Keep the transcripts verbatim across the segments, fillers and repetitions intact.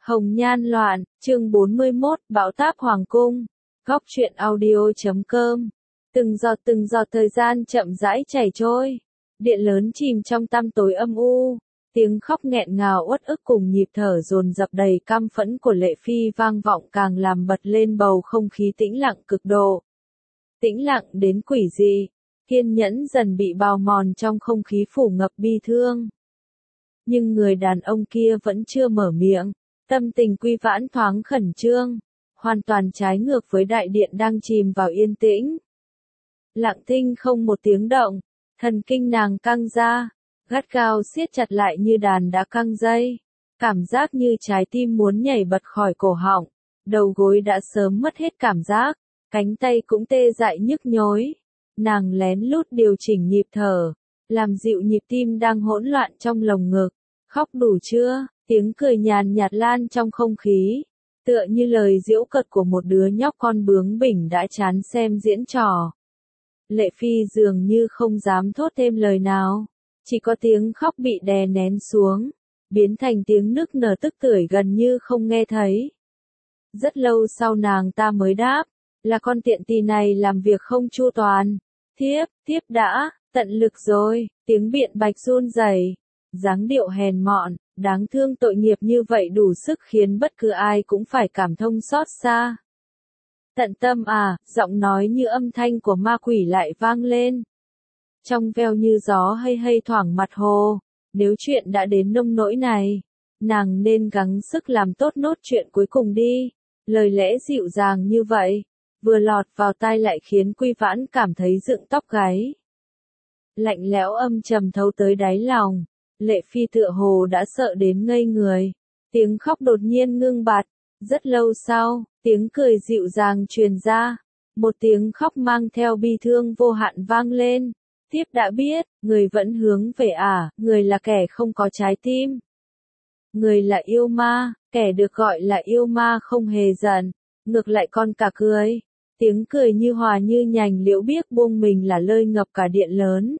Hồng Nhan Loạn, chương bốn mươi mốt, Bão táp Hoàng cung. Góc truyện audio chấm com. Từng giọt từng giọt thời gian chậm rãi chảy trôi. Điện lớn chìm trong tăm tối âm u. Tiếng khóc nghẹn ngào uất ức cùng nhịp thở dồn dập đầy căm phẫn của Lệ Phi vang vọng càng làm bật lên bầu không khí tĩnh lặng cực độ. Tĩnh lặng đến quỷ dị. Kiên nhẫn dần bị bào mòn trong không khí phủ ngập bi thương. Nhưng người đàn ông kia vẫn chưa mở miệng. Tâm tình Quy Vãn thoáng khẩn trương, hoàn toàn trái ngược với đại điện đang chìm vào yên tĩnh. Lặng thinh không một tiếng động, thần kinh nàng căng ra, gắt gao siết chặt lại như đàn đã căng dây. Cảm giác như trái tim muốn nhảy bật khỏi cổ họng, đầu gối đã sớm mất hết cảm giác, cánh tay cũng tê dại nhức nhối. Nàng lén lút điều chỉnh nhịp thở, làm dịu nhịp tim đang hỗn loạn trong lồng ngực. Khóc đủ chưa? Tiếng cười nhàn nhạt lan trong không khí, tựa như lời giễu cợt của một đứa nhóc con bướng bỉnh đã chán xem diễn trò. Lệ Phi dường như không dám thốt thêm lời nào, chỉ có tiếng khóc bị đè nén xuống, biến thành tiếng nức nở tức tưởi gần như không nghe thấy. Rất lâu sau nàng ta mới đáp, là con tiện tỳ này làm việc không chu toàn. Thiếp, thiếp đã, tận lực rồi, tiếng biện bạch run rẩy, dáng điệu hèn mọn. Đáng thương tội nghiệp như vậy đủ sức khiến bất cứ ai cũng phải cảm thông xót xa. Tận tâm à, giọng nói như âm thanh của ma quỷ lại vang lên. Trong veo như gió hay hay thoảng mặt hồ, nếu chuyện đã đến nông nỗi này, nàng nên gắng sức làm tốt nốt chuyện cuối cùng đi. Lời lẽ dịu dàng như vậy, vừa lọt vào tai lại khiến Quy Vãn cảm thấy dựng tóc gáy. Lạnh lẽo âm trầm thấu tới đáy lòng. Lệ Phi tựa hồ đã sợ đến ngây người. Tiếng khóc đột nhiên ngưng bặt. Rất lâu sau, tiếng cười dịu dàng truyền ra. Một tiếng khóc mang theo bi thương vô hạn vang lên. Thiếp đã biết, người vẫn hướng về à, người là kẻ không có trái tim. Người là yêu ma, kẻ được gọi là yêu ma không hề giận, ngược lại còn cả cười. Tiếng cười như hòa như nhành liễu biếc buông mình là lơi ngập cả điện lớn.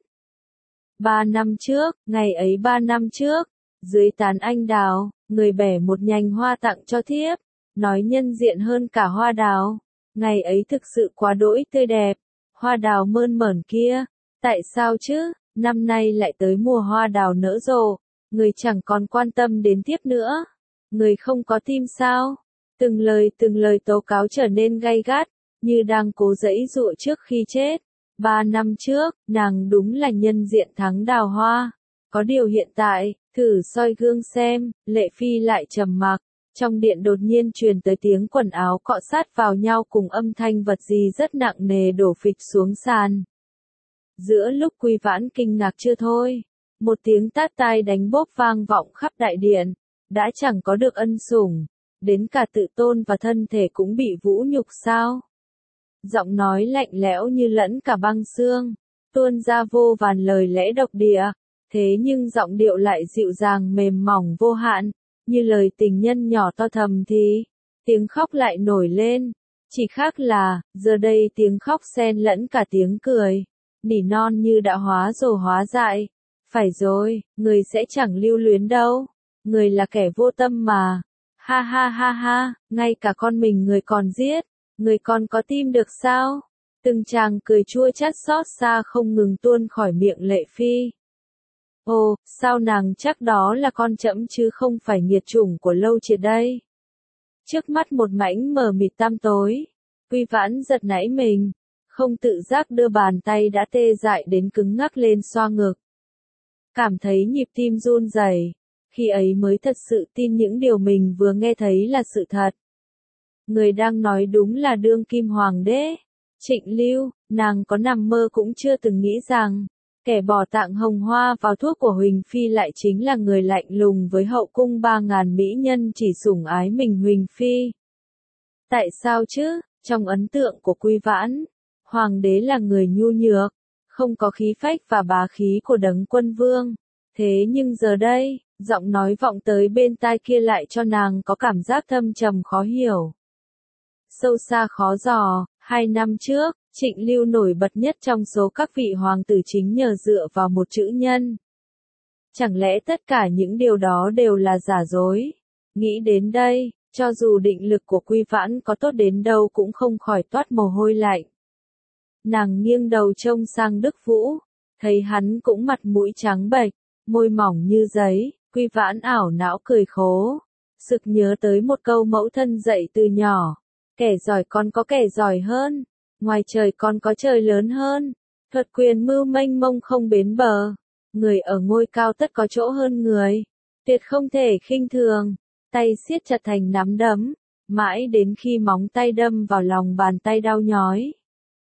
Ba năm trước, ngày ấy ba năm trước, dưới tán anh đào, người bẻ một nhành hoa tặng cho thiếp, nói nhân diện hơn cả hoa đào. Ngày ấy thực sự quá đỗi tươi đẹp, hoa đào mơn mởn kia, tại sao chứ, năm nay lại tới mùa hoa đào nở rộ, người chẳng còn quan tâm đến thiếp nữa, người không có tim sao? Từng lời từng lời tố cáo trở nên gay gắt, như đang cố giãy giụa trước khi chết. Ba năm trước, nàng đúng là nhân diện thắng đào hoa. Có điều hiện tại, thử soi gương xem, Lệ Phi lại trầm mặc. Trong điện đột nhiên truyền tới tiếng quần áo cọ sát vào nhau cùng âm thanh vật gì rất nặng nề đổ phịch xuống sàn. Giữa lúc Quy Vãn kinh ngạc chưa thôi, một tiếng tát tai đánh bốp vang vọng khắp đại điện. Đã chẳng có được ân sủng, đến cả tự tôn và thân thể cũng bị vũ nhục sao? Giọng nói lạnh lẽo như lẫn cả băng xương, tuôn ra vô vàn lời lẽ độc địa, thế nhưng giọng điệu lại dịu dàng mềm mỏng vô hạn, như lời tình nhân nhỏ to thầm thì, tiếng khóc lại nổi lên, chỉ khác là, giờ đây tiếng khóc xen lẫn cả tiếng cười, nỉ non như đã hóa rồ hóa dại, phải rồi, người sẽ chẳng lưu luyến đâu, người là kẻ vô tâm mà, ha ha ha ha, ngay cả con mình người còn giết. Người còn có tim được sao? Từng chàng cười chua chát xót xa không ngừng tuôn khỏi miệng Lệ Phi. Ồ, sao nàng chắc đó là con trẫm chứ không phải nghiệt chủng của Lâu Triệt đây? Trước mắt một mảnh mờ mịt tăm tối, Quy Vãn giật nảy mình, không tự giác đưa bàn tay đã tê dại đến cứng ngắc lên xoa ngực. Cảm thấy nhịp tim run rẩy, khi ấy mới thật sự tin những điều mình vừa nghe thấy là sự thật. Người đang nói đúng là đương kim hoàng đế, Trịnh Lưu. Nàng có nằm mơ cũng chưa từng nghĩ rằng, kẻ bỏ tặng hồng hoa vào thuốc của Huỳnh Phi lại chính là người lạnh lùng với hậu cung ba ngàn mỹ nhân chỉ sủng ái mình Huỳnh Phi. Tại sao chứ, trong ấn tượng của Quy Vãn, hoàng đế là người nhu nhược, không có khí phách và bá khí của đấng quân vương. Thế nhưng giờ đây, giọng nói vọng tới bên tai kia lại cho nàng có cảm giác thâm trầm khó hiểu. Sâu xa khó dò, hai năm trước, Trịnh Lưu nổi bật nhất trong số các vị hoàng tử chính nhờ dựa vào một chữ nhân. Chẳng lẽ tất cả những điều đó đều là giả dối? Nghĩ đến đây, cho dù định lực của Quy Vãn có tốt đến đâu cũng không khỏi toát mồ hôi lạnh. Nàng nghiêng đầu trông sang Đức Vũ, thấy hắn cũng mặt mũi trắng bệch, môi mỏng như giấy, Quy Vãn ảo não cười khố. Sực nhớ tới một câu mẫu thân dạy từ nhỏ, kẻ giỏi còn có kẻ giỏi hơn, ngoài trời còn có trời lớn hơn, thuật quyền mưu mênh mông không bến bờ, người ở ngôi cao tất có chỗ hơn người, tuyệt không thể khinh thường, tay siết chặt thành nắm đấm, mãi đến khi móng tay đâm vào lòng bàn tay đau nhói.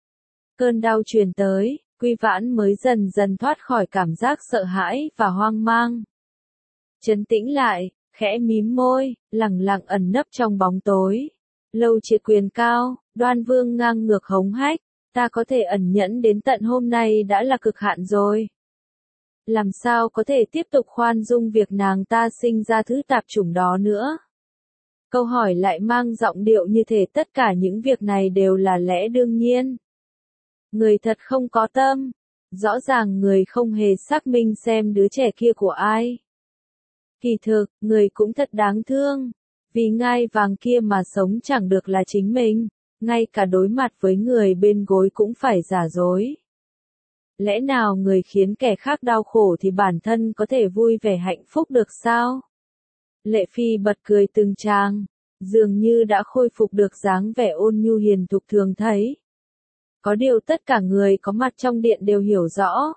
Cơn đau truyền tới, Quy Vãn mới dần dần thoát khỏi cảm giác sợ hãi và hoang mang. Trấn tĩnh lại, khẽ mím môi, lẳng lặng ẩn nấp trong bóng tối. Lâu triệt quyền cao, Đoan Vương ngang ngược hống hách, ta có thể ẩn nhẫn đến tận hôm nay đã là cực hạn rồi. Làm sao có thể tiếp tục khoan dung việc nàng ta sinh ra thứ tạp chủng đó nữa? Câu hỏi lại mang giọng điệu như thể tất cả những việc này đều là lẽ đương nhiên. Người thật không có tâm. Rõ ràng người không hề xác minh xem đứa trẻ kia của ai. Kỳ thực, người cũng thật đáng thương. Vì ngai vàng kia mà sống chẳng được là chính mình. Ngay cả đối mặt với người bên gối cũng phải giả dối. Lẽ nào người khiến kẻ khác đau khổ thì bản thân có thể vui vẻ hạnh phúc được sao? Lệ Phi bật cười từng tràng, dường như đã khôi phục được dáng vẻ ôn nhu hiền thục thường thấy. Có điều tất cả người có mặt trong điện đều hiểu rõ.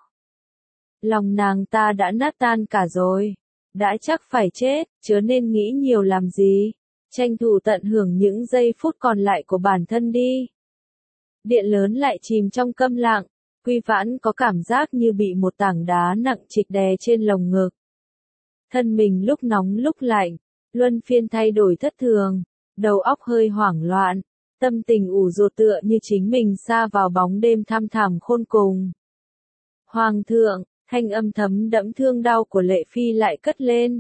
Lòng nàng ta đã nát tan cả rồi. Đã chắc phải chết, chớ nên nghĩ nhiều làm gì. Tranh thủ tận hưởng những giây phút còn lại của bản thân đi. Điện lớn lại chìm trong câm lặng. Quy Vãn có cảm giác như bị một tảng đá nặng trịch đè trên lồng ngực. Thân mình lúc nóng lúc lạnh, luân phiên thay đổi thất thường, đầu óc hơi hoảng loạn, tâm tình ủ rột tựa như chính mình sa vào bóng đêm thăm thẳm khôn cùng. Hoàng thượng, thanh âm thấm đẫm thương đau của Lệ Phi lại cất lên.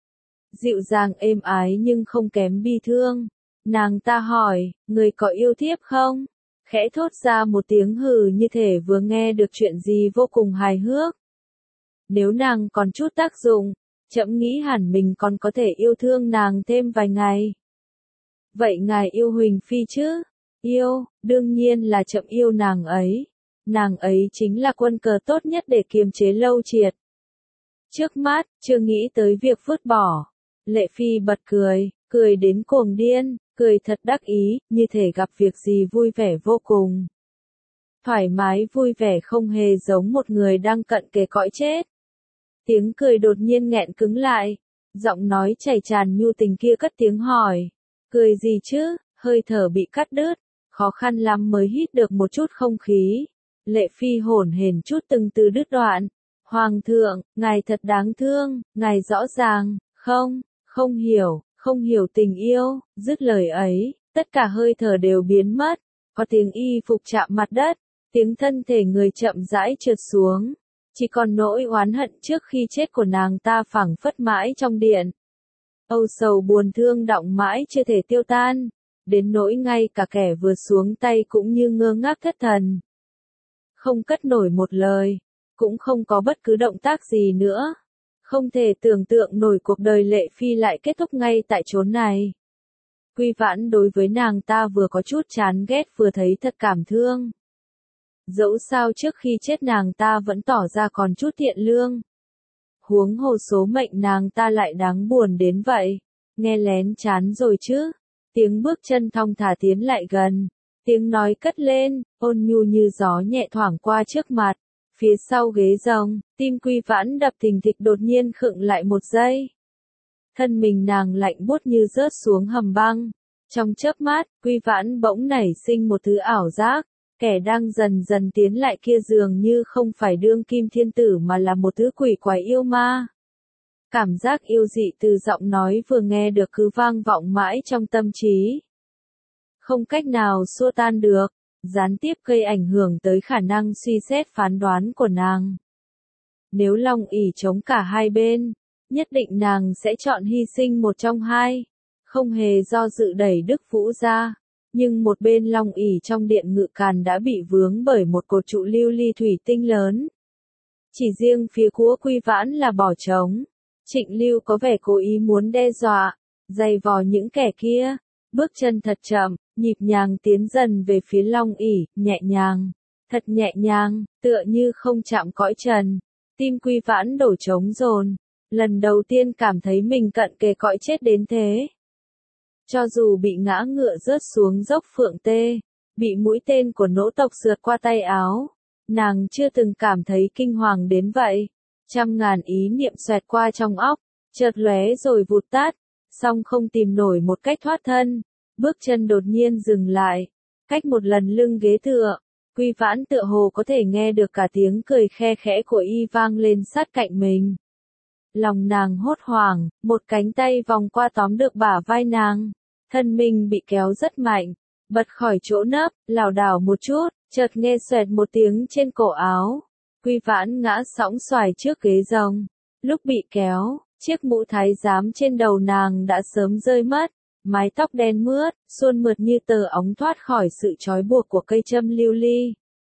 Dịu dàng êm ái nhưng không kém bi thương. Nàng ta hỏi, người có yêu thiếp không? Khẽ thốt ra một tiếng hừ như thể vừa nghe được chuyện gì vô cùng hài hước. Nếu nàng còn chút tác dụng, trẫm nghĩ hẳn mình còn có thể yêu thương nàng thêm vài ngày. Vậy ngài yêu Huỳnh Phi chứ? Yêu, đương nhiên là trẫm yêu nàng ấy. Nàng ấy chính là quân cờ tốt nhất để kiềm chế Lâu Triệt. Trước mắt, chưa nghĩ tới việc vứt bỏ. Lệ Phi bật cười, cười đến cuồng điên, cười thật đắc ý, như thể gặp việc gì vui vẻ vô cùng. Thoải mái vui vẻ không hề giống một người đang cận kề cõi chết. Tiếng cười đột nhiên nghẹn cứng lại, giọng nói chảy tràn nhu tình kia cất tiếng hỏi. Cười gì chứ, hơi thở bị cắt đứt, khó khăn lắm mới hít được một chút không khí. Lệ Phi hổn hển chút từng từ đứt đoạn. Hoàng thượng, ngài thật đáng thương, ngài rõ ràng, không, không hiểu, không hiểu tình yêu, dứt lời ấy, tất cả hơi thở đều biến mất, có tiếng y phục chạm mặt đất, tiếng thân thể người chậm rãi trượt xuống, chỉ còn nỗi oán hận trước khi chết của nàng ta phảng phất mãi trong điện. Âu sầu buồn thương đọng mãi chưa thể tiêu tan, đến nỗi ngay cả kẻ vừa xuống tay cũng như ngơ ngác thất thần. Không cất nổi một lời, cũng không có bất cứ động tác gì nữa. Không thể tưởng tượng nổi cuộc đời Lệ Phi lại kết thúc ngay tại chốn này. Quy Vãn đối với nàng ta vừa có chút chán ghét vừa thấy thật cảm thương. Dẫu sao trước khi chết nàng ta vẫn tỏ ra còn chút thiện lương. Huống hồ số mệnh nàng ta lại đáng buồn đến vậy. Nghe lén chán rồi chứ. Tiếng bước chân thong thả tiến lại gần. Tiếng nói cất lên, ôn nhu như gió nhẹ thoảng qua trước mặt. Phía sau ghế rồng, tim Quy Vãn đập thình thịch đột nhiên khựng lại một giây. Thân mình nàng lạnh buốt như rớt xuống hầm băng. Trong chớp mắt, Quy Vãn bỗng nảy sinh một thứ ảo giác. Kẻ đang dần dần tiến lại kia dường như không phải đương kim thiên tử mà là một thứ quỷ quái yêu ma. Cảm giác yêu dị từ giọng nói vừa nghe được cứ vang vọng mãi trong tâm trí. Không cách nào xua tan được, gián tiếp gây ảnh hưởng tới khả năng suy xét phán đoán của nàng. Nếu Long ỷ chống cả hai bên, nhất định nàng sẽ chọn hy sinh một trong hai, không hề do dự đẩy Đức Vũ ra. Nhưng một bên Long ỷ trong điện ngự càn đã bị vướng bởi một cột trụ lưu ly thủy tinh lớn. Chỉ riêng phía của Quy Vãn là bỏ trống. Trịnh Lưu có vẻ cố ý muốn đe dọa, giày vò những kẻ kia, bước chân thật chậm, nhịp nhàng tiến dần về phía Long ỷ, nhẹ nhàng, thật nhẹ nhàng, tựa như không chạm cõi trần. Tim Quy Vãn đổ trống dồn, lần đầu tiên cảm thấy mình cận kề cõi chết đến thế. Cho dù bị ngã ngựa rớt xuống dốc Phượng Tê, bị mũi tên của nỗ tộc sượt qua tay áo, nàng chưa từng cảm thấy kinh hoàng đến vậy. Trăm ngàn ý niệm xoẹt qua trong óc, chợt lóe rồi vụt tắt, song không tìm nổi một cách thoát thân, bước chân đột nhiên dừng lại, cách một lần lưng ghế tựa, Quy Vãn tựa hồ có thể nghe được cả tiếng cười khe khẽ của y vang lên sát cạnh mình. Lòng nàng hốt hoảng, một cánh tay vòng qua tóm được bả vai nàng, thân mình bị kéo rất mạnh, bật khỏi chỗ nấp, lảo đảo một chút, chợt nghe xoẹt một tiếng trên cổ áo. Quy Vãn ngã sõng xoài trước ghế rồng, lúc bị kéo, chiếc mũ thái giám trên đầu nàng đã sớm rơi mất, mái tóc đen mướt, suôn mượt như tờ óng thoát khỏi sự trói buộc của cây châm lưu ly.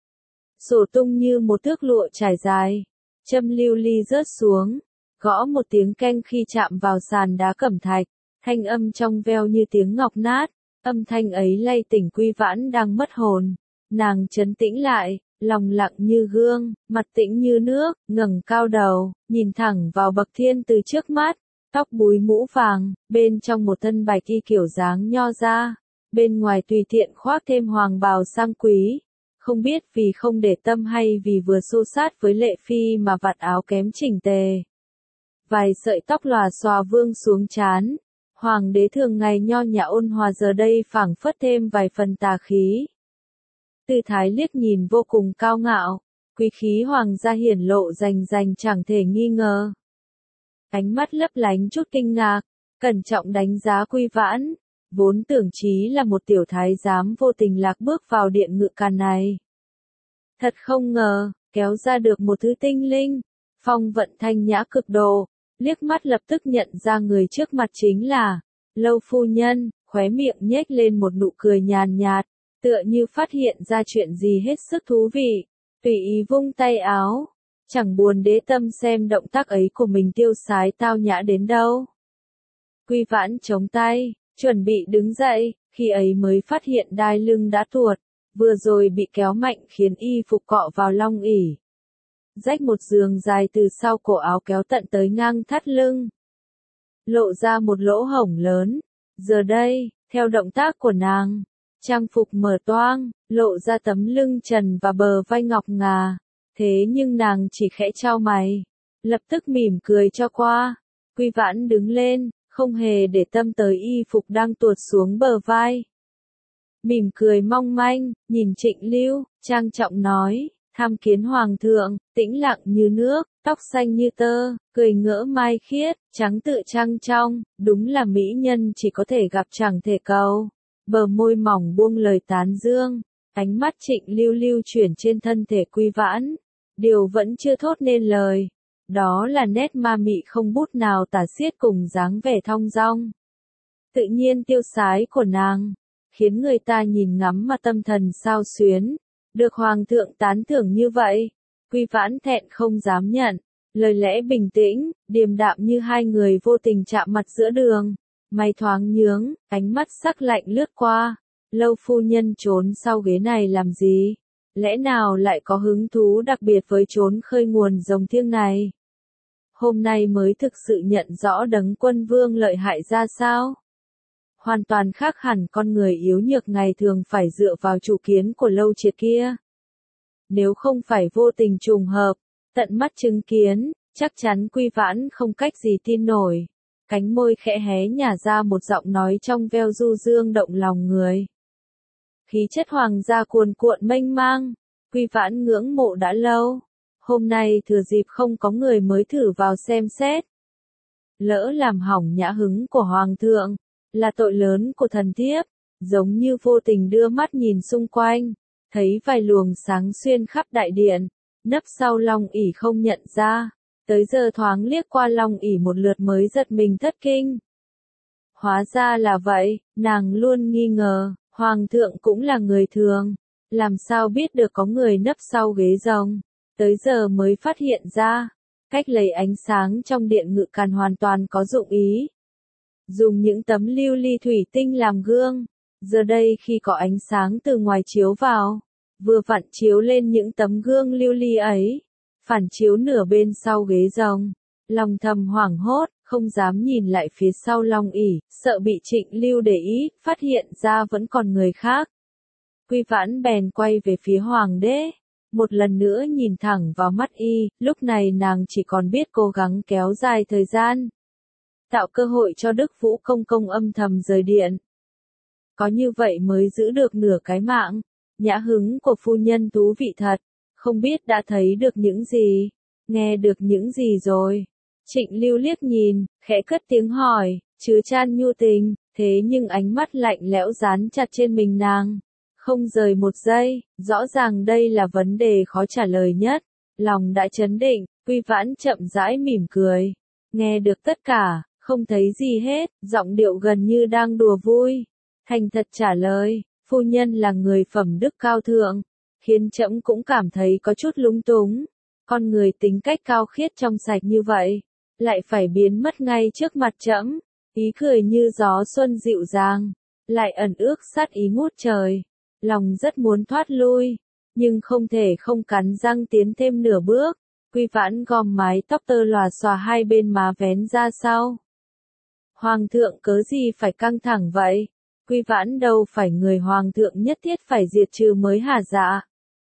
Sổ tung như một thước lụa trải dài, châm lưu ly rớt xuống, gõ một tiếng keng khi chạm vào sàn đá cẩm thạch, thanh âm trong veo như tiếng ngọc nát, âm thanh ấy lay tỉnh Quy Vãn đang mất hồn. Nàng trấn tĩnh lại, lòng lặng như gương, mặt tĩnh như nước, ngẩng cao đầu, nhìn thẳng vào bậc thiên từ trước mắt, tóc búi mũ vàng, bên trong một thân bạch y kiểu dáng nho ra, bên ngoài tùy tiện khoác thêm hoàng bào sang quý, không biết vì không để tâm hay vì vừa xô sát với Lệ Phi mà vạt áo kém chỉnh tề. Vài sợi tóc lòa xòa vương xuống trán, hoàng đế thường ngày nho nhã ôn hòa giờ đây phảng phất thêm vài phần tà khí. Tư thái liếc nhìn vô cùng cao ngạo, quý khí hoàng gia hiển lộ rành rành chẳng thể nghi ngờ. Ánh mắt lấp lánh chút kinh ngạc, cẩn trọng đánh giá Quy Vãn, vốn tưởng chí là một tiểu thái giám vô tình lạc bước vào điện ngự càn này. Thật không ngờ, kéo ra được một thứ tinh linh, phong vận thanh nhã cực độ, liếc mắt lập tức nhận ra người trước mặt chính là Lâu phu nhân, khóe miệng nhếch lên một nụ cười nhàn nhạt, tựa như phát hiện ra chuyện gì hết sức thú vị, tùy ý vung tay áo, chẳng buồn để tâm xem động tác ấy của mình tiêu sái tao nhã đến đâu. Quy Vãn chống tay, chuẩn bị đứng dậy, khi ấy mới phát hiện đai lưng đã tuột, vừa rồi bị kéo mạnh khiến y phục cọ vào long ỷ. Rách một giường dài từ sau cổ áo kéo tận tới ngang thắt lưng, lộ ra một lỗ hổng lớn. Giờ đây, theo động tác của nàng, trang phục mở toang, lộ ra tấm lưng trần và bờ vai ngọc ngà. Thế nhưng nàng chỉ khẽ chau mày, lập tức mỉm cười cho qua. Quy Vãn đứng lên, không hề để tâm tới y phục đang tuột xuống bờ vai. Mỉm cười mong manh, nhìn Trịnh Lưu, trang trọng nói, tham kiến hoàng thượng, tĩnh lặng như nước, tóc xanh như tơ, cười ngỡ mai khiết, trắng tự trăng trong, đúng là mỹ nhân chỉ có thể gặp chẳng thể cầu. Bờ môi mỏng buông lời tán dương, ánh mắt Trịnh Lưu lưu chuyển trên thân thể Quy Vãn, điều vẫn chưa thốt nên lời, đó là nét ma mị không bút nào tả xiết cùng dáng vẻ thong dong, tự nhiên tiêu sái của nàng, khiến người ta nhìn ngắm mà tâm thần xao xuyến. Được hoàng thượng tán thưởng như vậy, Quy Vãn thẹn không dám nhận, lời lẽ bình tĩnh, điềm đạm như hai người vô tình chạm mặt giữa đường, mày thoáng nhướng, ánh mắt sắc lạnh lướt qua. Lâu phu nhân trốn sau ghế này làm gì? Lẽ nào lại có hứng thú đặc biệt với trốn khơi nguồn rồng thiêng này? Hôm nay mới thực sự nhận rõ Đấng Quân Vương lợi hại ra sao? Hoàn toàn khác hẳn con người yếu nhược ngày thường phải dựa vào chủ kiến của Lâu Triệt kia. Nếu không phải vô tình trùng hợp, tận mắt chứng kiến, chắc chắn Quy Vãn không cách gì tin nổi. Cánh môi khẽ hé nhả ra một giọng nói trong veo du dương động lòng người. Khí chất hoàng gia cuồn cuộn mênh mang, Quy Vãn ngưỡng mộ đã lâu. Hôm nay thừa dịp không có người mới thử vào xem xét. Lỡ làm hỏng nhã hứng của hoàng thượng, là tội lớn của thần thiếp, giống như vô tình đưa mắt nhìn xung quanh, thấy vài luồng sáng xuyên khắp đại điện, nấp sau long ỷ không nhận ra, tới giờ thoáng liếc qua long ỷ một lượt mới giật mình thất kinh. Hóa ra là vậy, nàng luôn nghi ngờ, hoàng thượng cũng là người thường, làm sao biết được có người nấp sau ghế rồng, tới giờ mới phát hiện ra, cách lấy ánh sáng trong điện ngự càn hoàn toàn có dụng ý. dùng những tấm lưu ly thủy tinh làm gương. Giờ đây khi có ánh sáng từ ngoài chiếu vào, vừa vặn chiếu lên những tấm gương lưu ly ấy, phản chiếu nửa bên sau ghế rồng. Lòng thầm hoảng hốt, không dám nhìn lại phía sau Long ỷ, sợ bị Trịnh Lưu để ý, phát hiện ra vẫn còn người khác. Quy Vãn bèn quay về phía hoàng đế, một lần nữa nhìn thẳng vào mắt y, lúc này nàng chỉ còn biết cố gắng kéo dài thời gian, tạo cơ hội cho Đức Vũ Công Công âm thầm rời điện. Có như vậy mới giữ được nửa cái mạng. Nhã hứng của phu nhân thú vị thật, không biết đã thấy được những gì, nghe được những gì rồi. Trịnh Lưu liếc nhìn, khẽ cất tiếng hỏi, chứa chan nhu tình, thế nhưng ánh mắt lạnh lẽo dán chặt trên mình nàng, không rời một giây, rõ ràng đây là vấn đề khó trả lời nhất. Lòng đã chấn định, Quy Vãn chậm rãi mỉm cười, nghe được tất cả, không thấy gì hết, giọng điệu gần như đang đùa vui, thành thật trả lời, phu nhân là người phẩm đức cao thượng, khiến trẫm cũng cảm thấy có chút lúng túng. Con người tính cách cao khiết trong sạch như vậy, lại phải biến mất ngay trước mặt trẫm. Ý cười như gió xuân dịu dàng, lại ẩn ước sát ý ngút trời. Lòng rất muốn thoát lui, nhưng không thể không cắn răng tiến thêm nửa bước. Quy Vãn gom mái tóc tơ lòa xòa hai bên má vén ra sau. Hoàng thượng cớ gì phải căng thẳng vậy? Quy Vãn đâu phải người hoàng thượng nhất thiết phải diệt trừ mới hả dạ?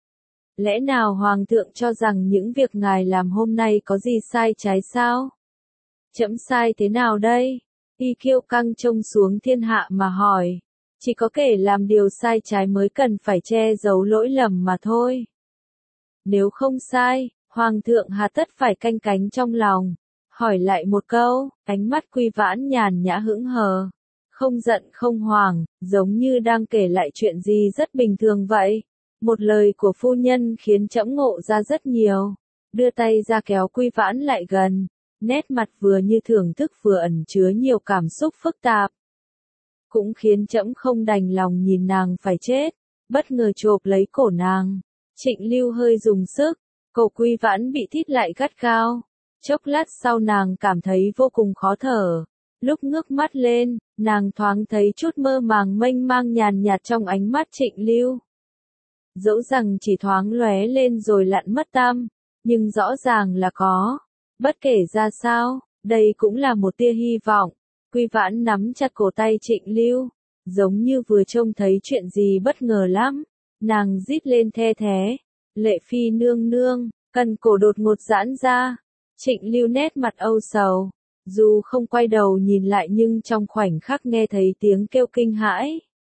Lẽ nào hoàng thượng cho rằng những việc ngài làm hôm nay có gì sai trái sao? Trẫm sai thế nào đây? Y kiêu căng trông xuống thiên hạ mà hỏi. Chỉ có kẻ làm điều sai trái mới cần phải che giấu lỗi lầm mà thôi. Nếu không sai, hoàng thượng hà tất phải canh cánh trong lòng. Hỏi lại một câu, ánh mắt Quy Vãn nhàn nhã hững hờ. Không giận không hoảng, giống như đang kể lại chuyện gì rất bình thường vậy. Một lời của phu nhân khiến trẫm ngộ ra rất nhiều. Đưa tay ra kéo Quy Vãn lại gần. Nét mặt vừa như thưởng thức vừa ẩn chứa nhiều cảm xúc phức tạp. Cũng khiến trẫm không đành lòng nhìn nàng phải chết. Bất ngờ chộp lấy cổ nàng. Trịnh Lưu hơi dùng sức. Cổ Quy Vãn bị thít lại gắt gao. Chốc lát sau nàng cảm thấy vô cùng khó thở. Lúc ngước mắt lên, nàng thoáng thấy chút mơ màng mênh mang nhàn nhạt trong ánh mắt Trịnh Lưu. Dẫu rằng chỉ thoáng lóe lên rồi lặn mất tăm, nhưng rõ ràng là có. Bất kể ra sao, đây cũng là một tia hy vọng. Quy Vãn nắm chặt cổ tay Trịnh Lưu, giống như vừa trông thấy chuyện gì bất ngờ lắm. Nàng rít lên the thé, Lệ Phi nương nương, cần cổ đột ngột giãn ra. Trịnh Lưu nét mặt âu sầu, dù không quay đầu nhìn lại nhưng trong khoảnh khắc nghe thấy tiếng kêu kinh hãi.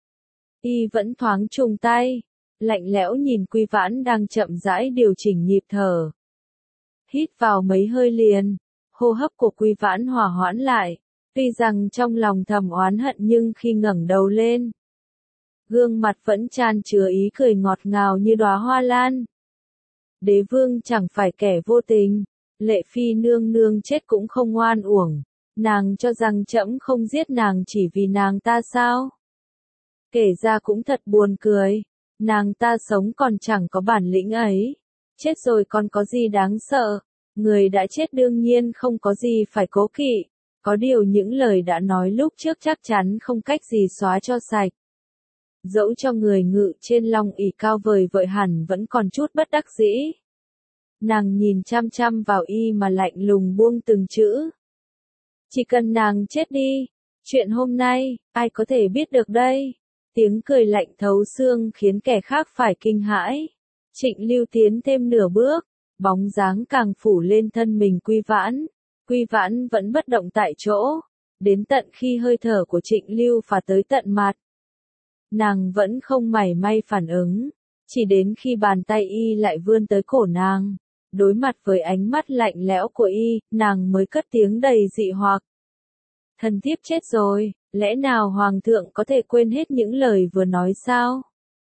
Y vẫn thoáng trùng tay, lạnh lẽo nhìn Quy Vãn đang chậm rãi điều chỉnh nhịp thở. Hít vào mấy hơi liền, hô hấp của Quy Vãn hòa hoãn lại, tuy rằng trong lòng thầm oán hận nhưng khi ngẩng đầu lên, gương mặt vẫn tràn chứa ý cười ngọt ngào như đóa hoa lan. Đế vương chẳng phải kẻ vô tình, Lệ Phi nương nương chết cũng không oan uổng, nàng cho rằng trẫm không giết nàng chỉ vì nàng ta sao? Kể ra cũng thật buồn cười, nàng ta sống còn chẳng có bản lĩnh ấy, chết rồi còn có gì đáng sợ, người đã chết đương nhiên không có gì phải cố kỵ, có điều những lời đã nói lúc trước chắc chắn không cách gì xóa cho sạch. Dẫu cho người ngự trên Long ỷ cao vời vợi hẳn vẫn còn chút bất đắc dĩ. Nàng nhìn chăm chăm vào y mà lạnh lùng buông từng chữ. Chỉ cần nàng chết đi, chuyện hôm nay, ai có thể biết được đây? Tiếng cười lạnh thấu xương khiến kẻ khác phải kinh hãi. Trịnh Lưu tiến thêm nửa bước, bóng dáng càng phủ lên thân mình Quy Vãn. Quy Vãn vẫn bất động tại chỗ, đến tận khi hơi thở của Trịnh Lưu phả tới tận mặt. Nàng vẫn không mảy may phản ứng, chỉ đến khi bàn tay y lại vươn tới cổ nàng. Đối mặt với ánh mắt lạnh lẽo của y, nàng mới cất tiếng đầy dị hoặc. Thần thiếp chết rồi, lẽ nào hoàng thượng có thể quên hết những lời vừa nói sao?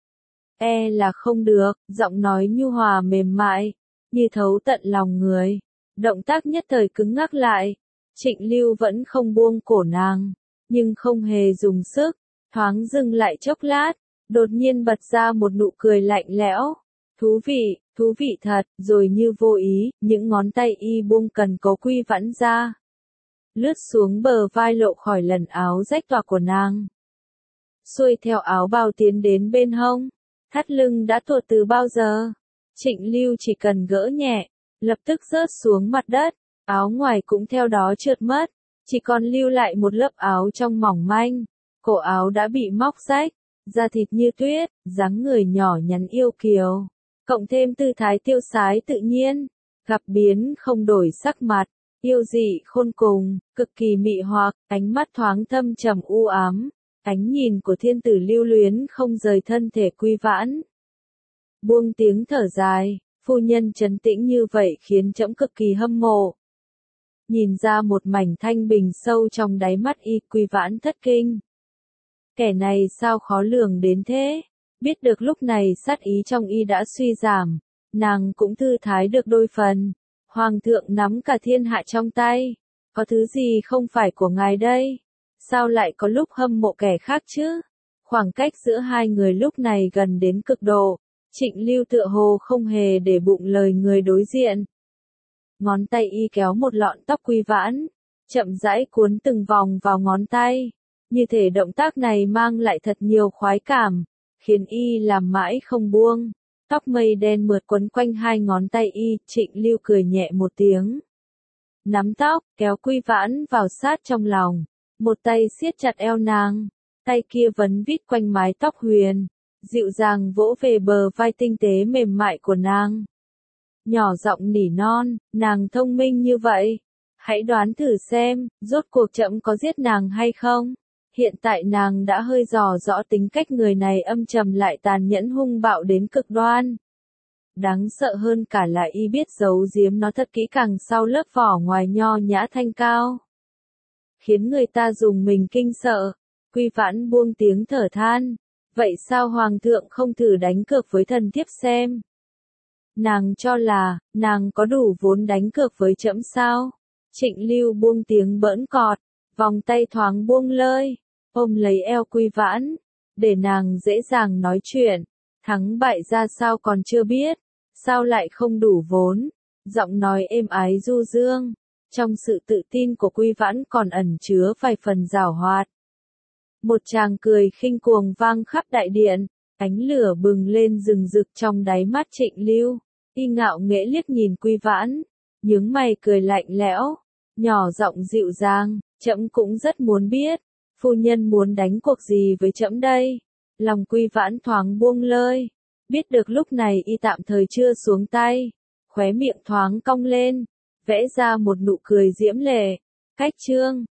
E là không được, giọng nói nhu hòa mềm mại, như thấu tận lòng người. Động tác nhất thời cứng ngắc lại. Trịnh Lưu vẫn không buông cổ nàng, nhưng không hề dùng sức, thoáng dừng lại chốc lát, đột nhiên bật ra một nụ cười lạnh lẽo. Thú vị, thú vị thật, rồi như vô ý, những ngón tay y buông cần có Quy Vãn ra. lướt xuống bờ vai lộ khỏi lần áo rách toạc của nàng. Xuôi theo áo bào tiến đến bên hông, thắt lưng đã tuột từ bao giờ. Trịnh Lưu chỉ cần gỡ nhẹ, lập tức rớt xuống mặt đất, áo ngoài cũng theo đó trượt mất, chỉ còn lưu lại một lớp áo trong mỏng manh. Cổ áo đã bị móc rách, da thịt như tuyết, dáng người nhỏ nhắn yêu kiều, cộng thêm tư thái tiêu sái tự nhiên, gặp biến không đổi sắc mặt, yêu dị khôn cùng, cực kỳ mị hoặc, ánh mắt thoáng thâm trầm u ám, ánh nhìn của thiên tử lưu luyến không rời thân thể Quy Vãn. Buông tiếng thở dài, phu nhân trấn tĩnh như vậy khiến trẫm cực kỳ hâm mộ. Nhìn ra một mảnh thanh bình sâu trong đáy mắt y, Quy Vãn thất kinh. Kẻ này sao khó lường đến thế? Biết được lúc này sát ý trong y đã suy giảm, nàng cũng thư thái được đôi phần. Hoàng thượng nắm cả thiên hạ trong tay, có thứ gì không phải của ngài đây? Sao lại có lúc hâm mộ kẻ khác chứ? Khoảng cách giữa hai người lúc này gần đến cực độ, Trịnh Lưu tựa hồ không hề để bụng lời người đối diện. Ngón tay y kéo một lọn tóc Quy Vãn, chậm rãi cuốn từng vòng vào ngón tay, như thể động tác này mang lại thật nhiều khoái cảm, khiến y làm mãi không buông. Tóc mây đen mượt quấn quanh hai ngón tay y, Trịnh Lưu cười nhẹ một tiếng. Nắm tóc, kéo Quy Vãn vào sát trong lòng, một tay siết chặt eo nàng, tay kia vấn vít quanh mái tóc huyền, dịu dàng vỗ về bờ vai tinh tế mềm mại của nàng. Nhỏ giọng nỉ non, nàng thông minh như vậy, hãy đoán thử xem, rốt cuộc trẫm có giết nàng hay không? Hiện tại nàng đã hơi dò rõ tính cách người này âm trầm lại tàn nhẫn hung bạo đến cực đoan. Đáng sợ hơn cả là y biết giấu giếm nó thật kỹ càng sau lớp vỏ ngoài nho nhã thanh cao, khiến người ta dùng mình kinh sợ. Quy Vãn buông tiếng thở than, vậy sao hoàng thượng không thử đánh cược với thần thiếp xem? Nàng cho là, nàng có đủ vốn đánh cược với trẫm sao? Trịnh Lưu buông tiếng bỡn cọt, vòng tay thoáng buông lơi, ôm lấy eo Quy Vãn, để nàng dễ dàng nói chuyện. Thắng bại ra sao còn chưa biết, sao lại không đủ vốn? Giọng nói êm ái du dương, trong sự tự tin của Quy Vãn còn ẩn chứa vài phần giảo hoạt. Một tràng cười khinh cuồng vang khắp đại điện, ánh lửa bừng lên rừng rực trong đáy mắt Trịnh Lưu. Y ngạo nghễ liếc nhìn Quy Vãn, nhướng mày cười lạnh lẽo, nhỏ giọng dịu dàng, trẫm cũng rất muốn biết, phu nhân muốn đánh cuộc gì với trẫm đây? Lòng Quy Vãn thoáng buông lơi, biết được lúc này y tạm thời chưa xuống tay, khóe miệng thoáng cong lên, vẽ ra một nụ cười diễm lệ. Cách chương